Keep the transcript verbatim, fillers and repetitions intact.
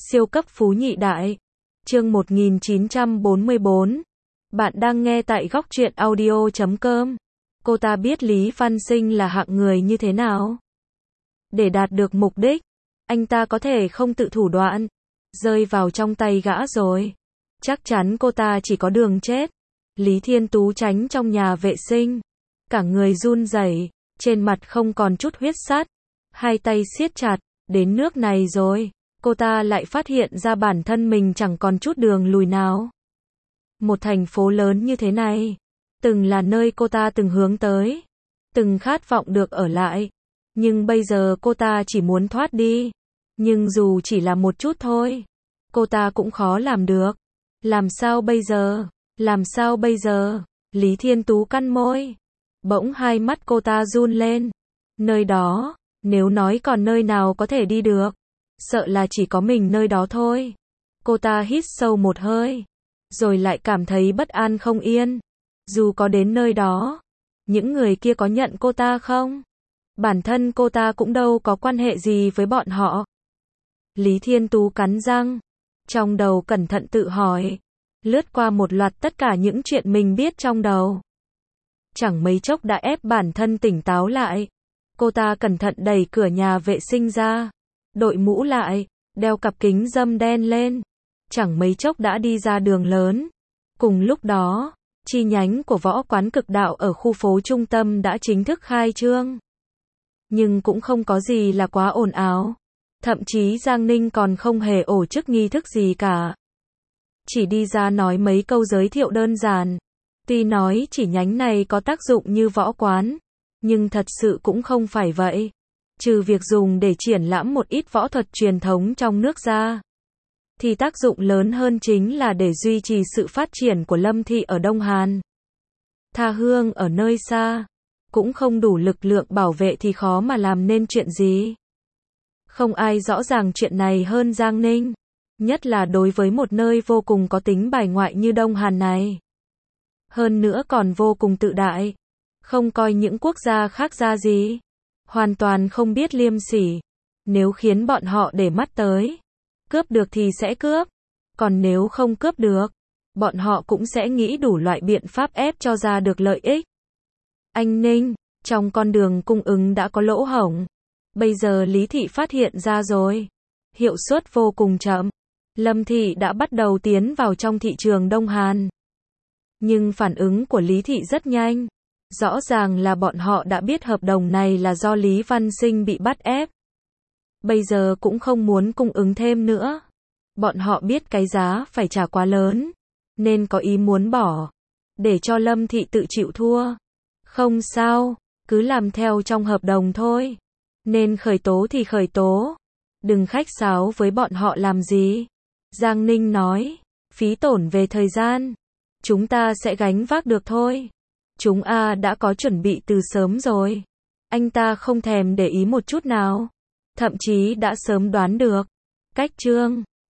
Siêu cấp phú nhị đại. Chương một nghìn chín trăm bốn mươi bốn. Bạn đang nghe tại góc truyện audio chấm com. Cô ta biết Lý Văn Sinh là hạng người như thế nào. Để đạt được mục đích, anh ta có thể không tự thủ đoạn, rơi vào trong tay gã rồi. Chắc chắn cô ta chỉ có đường chết. Lý Thiên Tú tránh trong nhà vệ sinh, cả người run rẩy, trên mặt không còn chút huyết sắt, hai tay siết chặt, đến nước này rồi, cô ta lại phát hiện ra bản thân mình chẳng còn chút đường lùi nào. Một thành phố lớn như thế này, từng là nơi cô ta từng hướng tới, từng khát vọng được ở lại, nhưng bây giờ cô ta chỉ muốn thoát đi, nhưng dù chỉ là một chút thôi, cô ta cũng khó làm được. Làm sao bây giờ? Làm sao bây giờ? Lý Thiên Tú cắn môi. Bỗng hai mắt cô ta run lên. Nơi đó, nếu nói còn nơi nào có thể đi được, sợ là chỉ có mình nơi đó thôi. Cô ta hít sâu một hơi, rồi lại cảm thấy bất an không yên. Dù có đến nơi đó, những người kia có nhận cô ta không? Bản thân cô ta cũng đâu có quan hệ gì với bọn họ. Lý Thiên Tú cắn răng, trong đầu cẩn thận tự hỏi, lướt qua một loạt tất cả những chuyện mình biết trong đầu. Chẳng mấy chốc đã ép bản thân tỉnh táo lại. Cô ta cẩn thận đẩy cửa nhà vệ sinh ra, đội mũ lại, đeo cặp kính râm đen lên. Chẳng mấy chốc đã đi ra đường lớn. Cùng lúc đó, chi nhánh của võ quán cực đạo ở khu phố trung tâm đã chính thức khai trương. Nhưng cũng không có gì là quá ồn ào. Thậm chí Giang Ninh còn không hề tổ chức nghi thức gì cả. Chỉ đi ra nói mấy câu giới thiệu đơn giản. Tuy nói chỉ nhánh này có tác dụng như võ quán, nhưng thật sự cũng không phải vậy. Trừ việc dùng để triển lãm một ít võ thuật truyền thống trong nước ra, thì tác dụng lớn hơn chính là để duy trì sự phát triển của Lâm Thị ở Đông Hàn. Tha Hương ở nơi xa, cũng không đủ lực lượng bảo vệ thì khó mà làm nên chuyện gì. Không ai rõ ràng chuyện này hơn Giang Ninh, nhất là đối với một nơi vô cùng có tính bài ngoại như Đông Hàn này. Hơn nữa còn vô cùng tự đại, không coi những quốc gia khác ra gì, hoàn toàn không biết liêm sỉ. Nếu khiến bọn họ để mắt tới, cướp được thì sẽ cướp, còn nếu không cướp được, bọn họ cũng sẽ nghĩ đủ loại biện pháp ép cho ra được lợi ích. Anh Ninh, trong con đường cung ứng đã có lỗ hổng. Bây giờ Lý Thị phát hiện ra rồi. Hiệu suất vô cùng chậm. Lâm Thị đã bắt đầu tiến vào trong thị trường Đông Hàn. Nhưng phản ứng của Lý Thị rất nhanh. Rõ ràng là bọn họ đã biết hợp đồng này là do Lý Văn Sinh bị bắt ép. Bây giờ cũng không muốn cung ứng thêm nữa. Bọn họ biết cái giá phải trả quá lớn, nên có ý muốn bỏ, để cho Lâm Thị tự chịu thua. Không sao, cứ làm theo trong hợp đồng thôi. Nên khởi tố thì khởi tố, đừng khách sáo với bọn họ làm gì. Giang Ninh nói, phí tổn về thời gian, chúng ta sẽ gánh vác được thôi. Chúng a đã có chuẩn bị từ sớm rồi. Anh ta không thèm để ý một chút nào. Thậm chí đã sớm đoán được. Cách Trương